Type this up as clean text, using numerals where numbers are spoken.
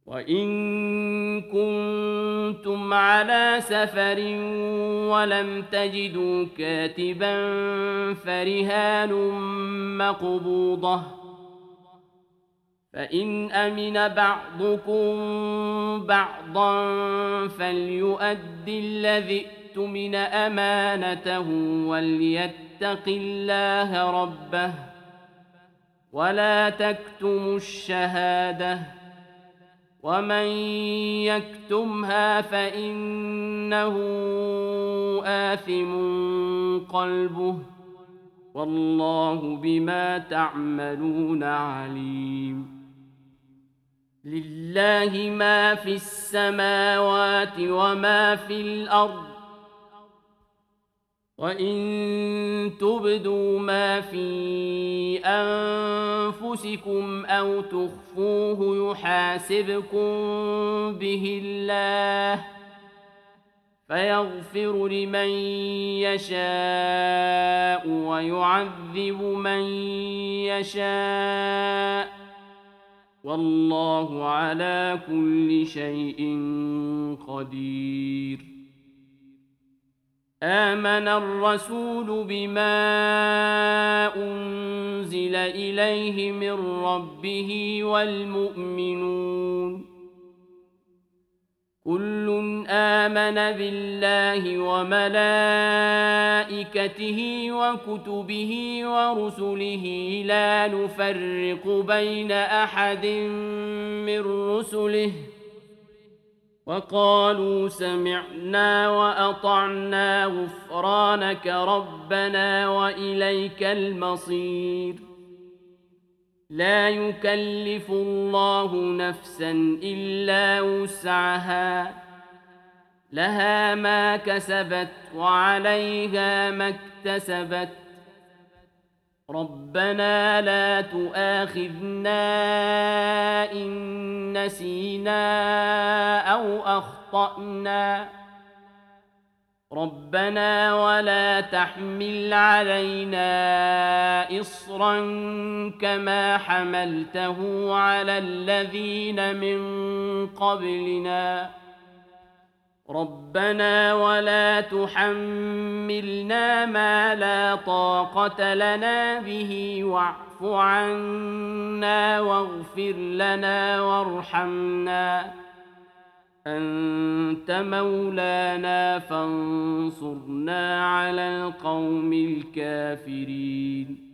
وإن كنتم على سفر ولم تجدوا كاتبا فرهان مقبوضة، فإن أمن بعضكم بعضا فليؤد الذي اؤتمن أمانته وليتق الله ربه ولا تكتموا الشهادة، ومن يكتمها فإنه آثم قلبه، والله بما تعملون عليم. لله ما في السماوات وما في الأرض، وإن تبدوا ما في أنفسكم أو تخفوه يحاسبكم به الله، فيغفر لمن يشاء ويعذب من يشاء، والله على كل شيء قدير. آمن الرسول بما أنزل إليه من ربه والمؤمنون كل آمن بالله وملائكته وكتبه ورسله لا نفرق بين أحد من رسله، وقالوا سمعنا وأطعنا غفرانك ربنا وإليك المصير. لا يكلف الله نفسا إلا وسعها، لها ما كسبت وعليها ما اكتسبت، ربنا لا تؤاخذنا إن نسينا أو أخطأنا، ربنا ولا تحمل علينا إصرا كما حملته على الذين من قبلنا، ربنا ولا تحملنا ما لا طاقة لنا به واعف عنا واغفر لنا وارحمنا، أنت مولانا فانصرنا على القوم الكافرين.